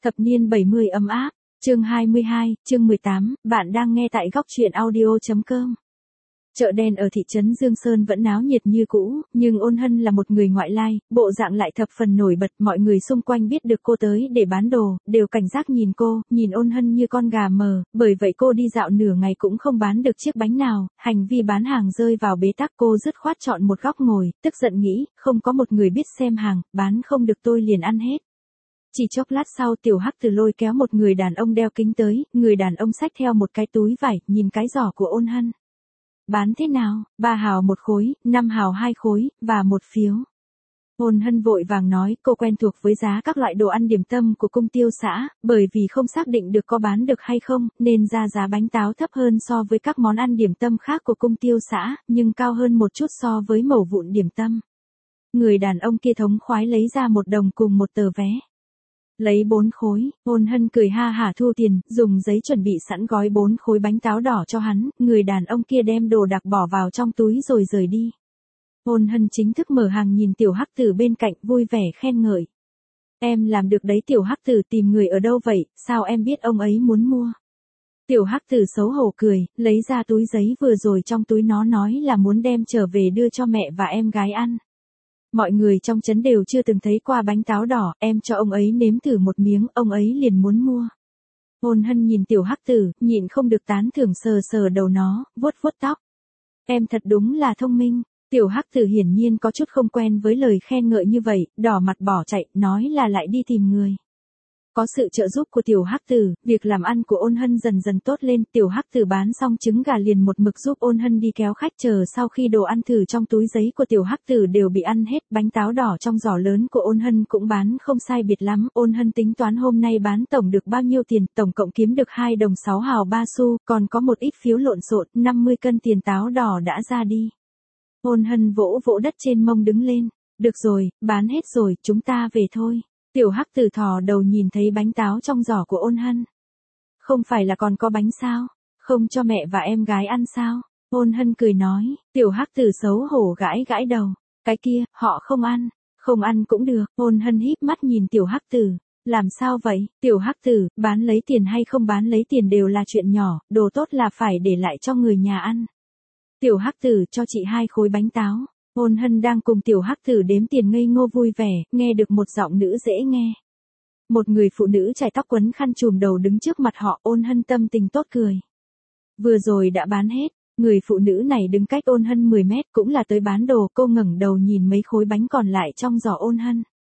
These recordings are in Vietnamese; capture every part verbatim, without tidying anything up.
Thập niên bảy mươi ấm áp, chương hai mươi hai, chương mười tám, bạn đang nghe tại góc truyện audio.com. Chợ đen ở thị trấn Dương Sơn vẫn náo nhiệt như cũ, nhưng Ôn Hân là một người ngoại lai, bộ dạng lại thập phần nổi bật, mọi người xung quanh biết được cô tới để bán đồ, đều cảnh giác nhìn cô, nhìn Ôn Hân như con gà mờ, bởi vậy cô đi dạo nửa ngày cũng không bán được chiếc bánh nào, hành vi bán hàng rơi vào bế tắc, cô dứt khoát chọn một góc ngồi, tức giận nghĩ, không có một người biết xem hàng, bán không được tôi liền ăn hết. Chỉ chốc lát sau Tiểu Hắc Từ lôi kéo một người đàn ông đeo kính tới, người đàn ông xách theo một cái túi vải, nhìn cái giỏ của Ôn Hân. Bán thế nào? Ba hào một khối, năm hào hai khối, và một phiếu. Ôn Hân vội vàng nói, cô quen thuộc với giá các loại đồ ăn điểm tâm của cung tiêu xã, bởi vì không xác định được có bán được hay không, nên ra giá bánh táo thấp hơn so với các món ăn điểm tâm khác của cung tiêu xã, nhưng cao hơn một chút so với mẩu vụn điểm tâm. Người đàn ông kia thống khoái lấy ra một đồng cùng một tờ vé. Lấy bốn khối, Ôn Hân cười ha hả thu tiền, dùng giấy chuẩn bị sẵn gói bốn khối bánh táo đỏ cho hắn, người đàn ông kia đem đồ đặc bỏ vào trong túi rồi rời đi. Ôn Hân chính thức mở hàng nhìn Tiểu Hắc Tử bên cạnh vui vẻ khen ngợi. Em làm được đấy Tiểu Hắc Tử, tìm người ở đâu vậy, sao em biết ông ấy muốn mua? Tiểu Hắc Tử xấu hổ cười, lấy ra túi giấy vừa rồi trong túi nó nói là muốn đem trở về đưa cho mẹ và em gái ăn. Mọi người trong trấn đều chưa từng thấy qua bánh táo đỏ, em cho ông ấy nếm thử một miếng, ông ấy liền muốn mua. Ôn Hân nhìn Tiểu Hắc Tử, nhịn không được tán thưởng sờ sờ đầu nó, vuốt vuốt tóc. Em thật đúng là thông minh. Tiểu Hắc Tử hiển nhiên có chút không quen với lời khen ngợi như vậy, đỏ mặt bỏ chạy, nói là lại đi tìm người. Có sự trợ giúp của Tiểu Hắc Tử, việc làm ăn của Ôn Hân dần dần tốt lên, Tiểu Hắc Tử bán xong trứng gà liền một mực giúp Ôn Hân đi kéo khách, chờ sau khi đồ ăn thử trong túi giấy của Tiểu Hắc Tử đều bị ăn hết, bánh táo đỏ trong giỏ lớn của Ôn Hân cũng bán không sai biệt lắm, Ôn Hân tính toán hôm nay bán tổng được bao nhiêu tiền, tổng cộng kiếm được hai đồng sáu hào ba xu, còn có một ít phiếu lộn xộn, năm mươi cân tiền táo đỏ đã ra đi. Ôn Hân vỗ vỗ đất trên mông đứng lên, được rồi, bán hết rồi, chúng ta về thôi. Tiểu Hắc Tử thò đầu nhìn thấy bánh táo trong giỏ của Ôn Hân. Không phải là còn có bánh sao? Không cho mẹ và em gái ăn sao? Ôn Hân cười nói, Tiểu Hắc Tử xấu hổ gãi gãi đầu. Cái kia, họ không ăn. Không ăn cũng được. Ôn Hân híp mắt nhìn Tiểu Hắc Tử. Làm sao vậy? Tiểu Hắc Tử, bán lấy tiền hay không bán lấy tiền đều là chuyện nhỏ, đồ tốt là phải để lại cho người nhà ăn. Tiểu Hắc Tử, cho chị hai khối bánh táo. Ôn Hân đang cùng Tiểu Hắc Tử đếm tiền ngây ngô vui vẻ, nghe được một giọng nữ dễ nghe. Một người phụ nữ chải tóc quấn khăn trùm đầu đứng trước mặt họ, Ôn Hân tâm tình tốt cười. Vừa rồi đã bán hết, người phụ nữ này đứng cách Ôn Hân mười mét cũng là tới bán đồ, cô ngẩng đầu nhìn mấy khối bánh còn lại trong giỏ Ôn Hân.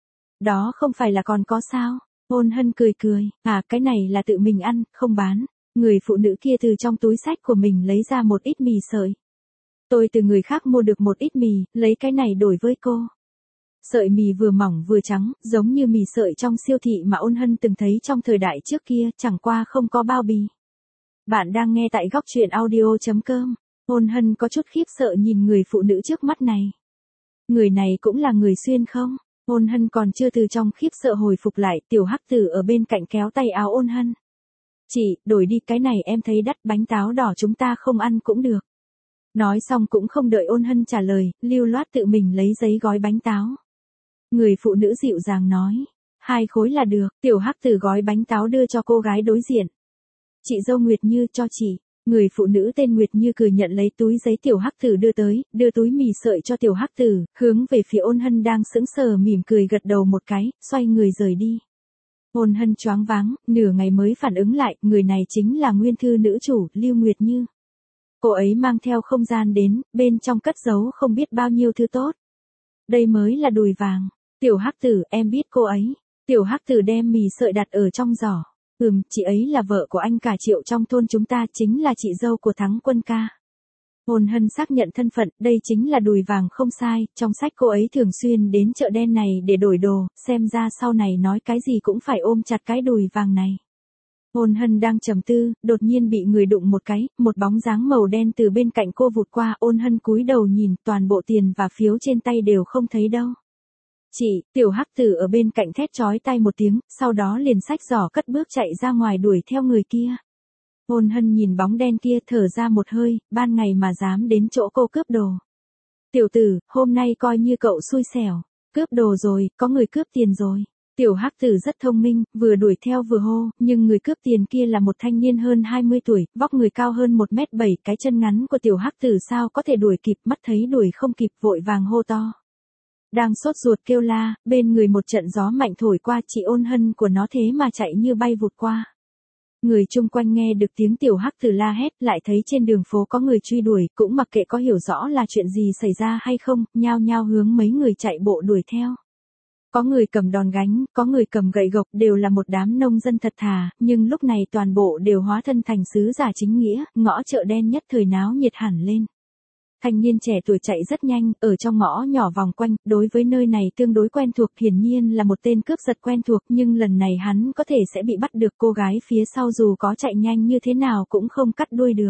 Đó không phải là còn có sao? Ôn Hân cười cười, à cái này là tự mình ăn, không bán. Người phụ nữ kia từ trong túi xách của mình lấy ra một ít mì sợi. Tôi từ người khác mua được một ít mì, lấy cái này đổi với cô. Sợi mì vừa mỏng vừa trắng, giống như mì sợi trong siêu thị mà Ôn Hân từng thấy trong thời đại trước kia, chẳng qua không có bao bì. Bạn đang nghe tại góc truyện audio.com. Ôn Hân có chút khiếp sợ nhìn người phụ nữ trước mắt này. Người này cũng là người xuyên không? Ôn Hân còn chưa từ trong khiếp sợ hồi phục lại, Tiểu Hắc Tử ở bên cạnh kéo tay áo Ôn Hân. Chị, đổi đi cái này em thấy đắt, bánh táo đỏ chúng ta không ăn cũng được. Nói xong cũng không đợi Ôn Hân trả lời, lưu loát tự mình lấy giấy gói bánh táo. Người phụ nữ dịu dàng nói, hai khối là được. Tiểu Hắc Tử gói bánh táo đưa cho cô gái đối diện. Chị dâu Nguyệt Như, cho chị. Người phụ nữ tên Nguyệt Như cười nhận lấy túi giấy Tiểu Hắc Tử đưa tới, đưa túi mì sợi cho Tiểu Hắc Tử, hướng về phía Ôn Hân đang sững sờ mỉm cười gật đầu một cái, xoay người rời đi. Ôn Hân choáng váng, nửa ngày mới phản ứng lại, người này chính là nguyên thư nữ chủ, Lưu Nguyệt Như. Cô ấy mang theo không gian đến, bên trong cất giấu không biết bao nhiêu thứ tốt. Đây mới là đùi vàng. Tiểu Hắc Tử, em biết cô ấy. Tiểu Hắc Tử đem mì sợi đặt ở trong giỏ. Ừm, chị ấy là vợ của anh cả Triệu trong thôn chúng ta, chính là chị dâu của Thắng Quân ca. Ôn Hân xác nhận thân phận, đây chính là đùi vàng không sai, trong sách cô ấy thường xuyên đến chợ đen này để đổi đồ, xem ra sau này nói cái gì cũng phải ôm chặt cái đùi vàng này. Ôn Hân đang trầm tư, đột nhiên bị người đụng một cái, một bóng dáng màu đen từ bên cạnh cô vụt qua, Ôn Hân cúi đầu nhìn, toàn bộ tiền và phiếu trên tay đều không thấy đâu. Chị, Tiểu Hắc Tử ở bên cạnh thét chói tai một tiếng, sau đó liền xách giỏ cất bước chạy ra ngoài đuổi theo người kia. Ôn Hân nhìn bóng đen kia thở ra một hơi, ban ngày mà dám đến chỗ cô cướp đồ. Tiểu tử, hôm nay coi như cậu xui xẻo, cướp đồ rồi, có người cướp tiền rồi. Tiểu hắc tử rất thông minh, vừa đuổi theo vừa hô, nhưng người cướp tiền kia là một thanh niên hơn hai mươi tuổi, vóc người cao hơn một mét bảy, cái chân ngắn của tiểu hắc tử sao có thể đuổi kịp, mắt thấy đuổi không kịp vội vàng hô to. Đang sốt ruột kêu la, bên người một trận gió mạnh thổi qua, chị Ôn Hân của nó thế mà chạy như bay vụt qua. Người chung quanh nghe được tiếng tiểu hắc tử la hét, lại thấy trên đường phố có người truy đuổi, cũng mặc kệ có hiểu rõ là chuyện gì xảy ra hay không, nhao nhao hướng mấy người chạy bộ đuổi theo. Có người cầm đòn gánh, có người cầm gậy gộc, đều là một đám nông dân thật thà, nhưng lúc này toàn bộ đều hóa thân thành sứ giả chính nghĩa, ngõ chợ đen nhất thời náo nhiệt hẳn lên. Thanh niên trẻ tuổi chạy rất nhanh, ở trong ngõ nhỏ vòng quanh, đối với nơi này tương đối quen thuộc, hiển nhiên là một tên cướp giật quen thuộc, nhưng lần này hắn có thể sẽ bị bắt được, cô gái phía sau dù có chạy nhanh như thế nào cũng không cắt đuôi được.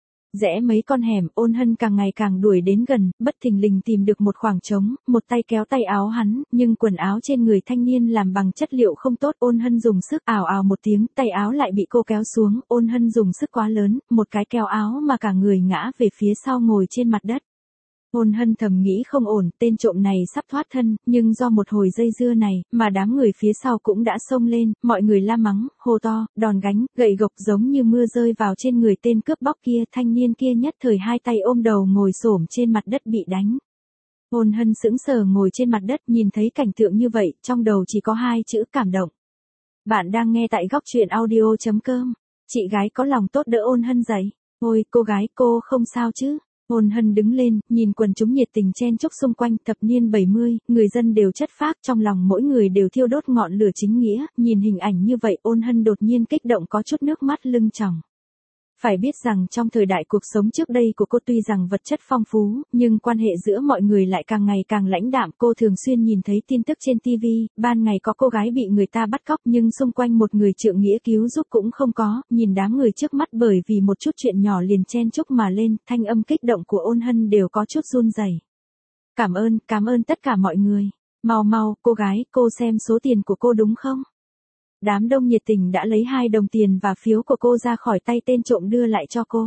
Rẽ mấy con hẻm, Ôn Hân càng ngày càng đuổi đến gần, bất thình lình tìm được một khoảng trống, một tay kéo tay áo hắn, nhưng quần áo trên người thanh niên làm bằng chất liệu không tốt, Ôn Hân dùng sức ào ào một tiếng, tay áo lại bị cô kéo xuống, Ôn Hân dùng sức quá lớn, một cái kéo áo mà cả người ngã về phía sau ngồi trên mặt đất. Ôn Hân thầm nghĩ không ổn, tên trộm này sắp thoát thân, nhưng do một hồi dây dưa này, mà đám người phía sau cũng đã xông lên, mọi người la mắng, hô to, đòn gánh, gậy gộc giống như mưa rơi vào trên người tên cướp bóc kia, thanh niên kia nhất thời hai tay ôm đầu ngồi xổm trên mặt đất bị đánh. Ôn Hân sững sờ ngồi trên mặt đất, nhìn thấy cảnh tượng như vậy, trong đầu chỉ có hai chữ cảm động. Bạn đang nghe tại góc truyện audio chấm com. Chị gái có lòng tốt đỡ Ôn Hân dậy. Ôi, cô gái, cô không sao chứ? Ôn Hân đứng lên, nhìn quần chúng nhiệt tình chen chúc xung quanh, thập niên bảy mươi, người dân đều chất phác, trong lòng mỗi người đều thiêu đốt ngọn lửa chính nghĩa, nhìn hình ảnh như vậy, Ôn Hân đột nhiên kích động có chút nước mắt lưng tròng. Phải biết rằng trong thời đại cuộc sống trước đây của cô tuy rằng vật chất phong phú, nhưng quan hệ giữa mọi người lại càng ngày càng lãnh đạm. Cô thường xuyên nhìn thấy tin tức trên ti vi, ban ngày có cô gái bị người ta bắt cóc nhưng xung quanh một người trượng nghĩa cứu giúp cũng không có, nhìn đám người trước mắt bởi vì một chút chuyện nhỏ liền chen chúc mà lên, thanh âm kích động của Ôn Hân đều có chút run rẩy. Cảm ơn, cảm ơn tất cả mọi người. Mau mau, cô gái, cô xem số tiền của cô đúng không? Đám đông nhiệt tình đã lấy hai đồng tiền và phiếu của cô ra khỏi tay tên trộm đưa lại cho cô.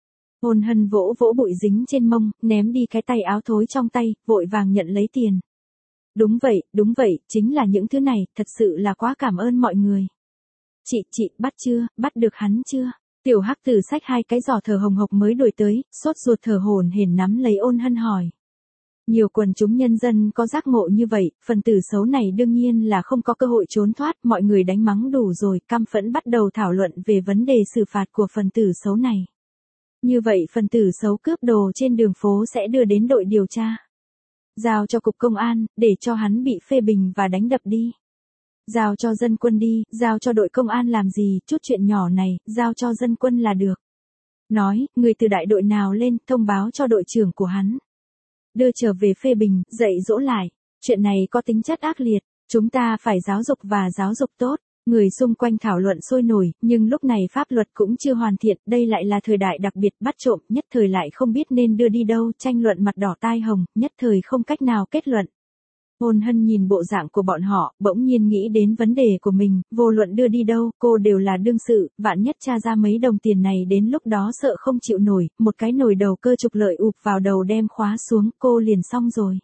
Ôn Hân vỗ vỗ bụi dính trên mông, ném đi cái tay áo thối trong tay, vội vàng nhận lấy tiền. Đúng vậy, đúng vậy, chính là những thứ này, thật sự là quá cảm ơn mọi người. Chị, chị, bắt chưa, bắt được hắn chưa? Tiểu hắc tử xách hai cái giỏ thở hồng hộc mới đuổi tới, sốt ruột thở hổn hển nắm lấy Ôn Hân hỏi. Nhiều quần chúng nhân dân có giác ngộ như vậy, phần tử xấu này đương nhiên là không có cơ hội trốn thoát, mọi người đánh mắng đủ rồi, căm phẫn bắt đầu thảo luận về vấn đề xử phạt của phần tử xấu này. Như vậy phần tử xấu cướp đồ trên đường phố sẽ đưa đến đội điều tra. Giao cho cục công an, để cho hắn bị phê bình và đánh đập đi. Giao cho dân quân đi, giao cho đội công an làm gì, chút chuyện nhỏ này, giao cho dân quân là được. Nói, người từ đại đội nào lên, thông báo cho đội trưởng của hắn. Đưa trở về phê bình, dạy dỗ lại. Chuyện này có tính chất ác liệt, chúng ta phải giáo dục và giáo dục tốt. Người xung quanh thảo luận sôi nổi, nhưng lúc này pháp luật cũng chưa hoàn thiện, đây lại là thời đại đặc biệt bắt trộm, nhất thời lại không biết nên đưa đi đâu, tranh luận mặt đỏ tai hồng, nhất thời không cách nào kết luận. Ôn Hân nhìn bộ dạng của bọn họ, bỗng nhiên nghĩ đến vấn đề của mình, vô luận đưa đi đâu, cô đều là đương sự, vạn nhất tra ra mấy đồng tiền này đến lúc đó sợ không chịu nổi, một cái nồi đầu cơ trục lợi ụp vào đầu đem khóa xuống, cô liền xong rồi.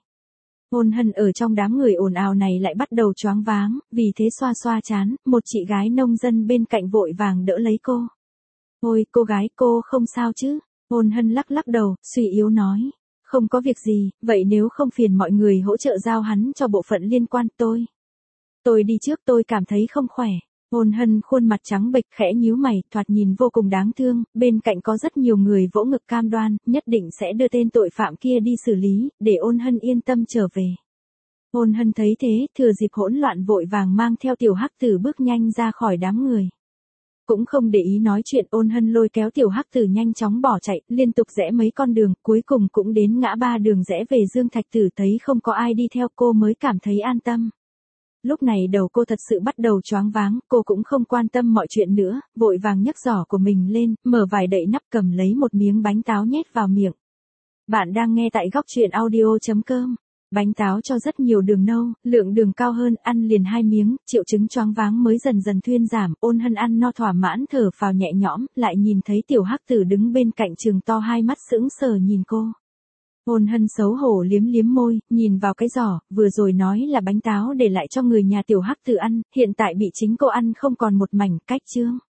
Ôn Hân ở trong đám người ồn ào này lại bắt đầu choáng váng, vì thế xoa xoa chán, một chị gái nông dân bên cạnh vội vàng đỡ lấy cô. Ôi, cô gái, cô không sao chứ? Ôn Hân lắc lắc đầu, suy yếu nói. Không có việc gì, vậy nếu không phiền mọi người hỗ trợ giao hắn cho bộ phận liên quan tôi. Tôi đi trước, tôi cảm thấy không khỏe. Ôn Hân khuôn mặt trắng bệch khẽ nhíu mày, thoạt nhìn vô cùng đáng thương, bên cạnh có rất nhiều người vỗ ngực cam đoan, nhất định sẽ đưa tên tội phạm kia đi xử lý, để Ôn Hân yên tâm trở về. Ôn Hân thấy thế, thừa dịp hỗn loạn vội vàng mang theo tiểu hắc tử bước nhanh ra khỏi đám người. Cũng không để ý nói chuyện, Ôn Hân lôi kéo tiểu hắc tử nhanh chóng bỏ chạy, liên tục rẽ mấy con đường, cuối cùng cũng đến ngã ba đường rẽ về Dương Thạch Tử, thấy không có ai đi theo cô mới cảm thấy an tâm. Lúc này đầu cô thật sự bắt đầu choáng váng, cô cũng không quan tâm mọi chuyện nữa, vội vàng nhấc giỏ của mình lên, mở vải đậy nắp cầm lấy một miếng bánh táo nhét vào miệng. Bạn đang nghe tại góc truyện audio chấm com. Bánh táo cho rất nhiều đường nâu, lượng đường cao hơn, ăn liền hai miếng, triệu chứng choáng váng mới dần dần thuyên giảm, Ôn Hân ăn no thỏa mãn thở phào nhẹ nhõm, lại nhìn thấy tiểu hắc tử đứng bên cạnh trừng to hai mắt sững sờ nhìn cô. Ôn Hân xấu hổ liếm liếm môi, nhìn vào cái giỏ, vừa rồi nói là bánh táo để lại cho người nhà tiểu Hắc Tử ăn, hiện tại bị chính cô ăn không còn một mảnh, cách trương.